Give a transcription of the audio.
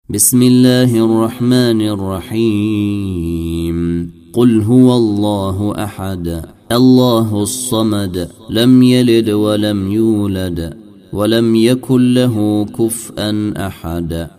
بسم الله الرحمن الرحيم قل هو الله أحد الله الصمد لم يلد ولم يولد ولم يكن له كفءا أحد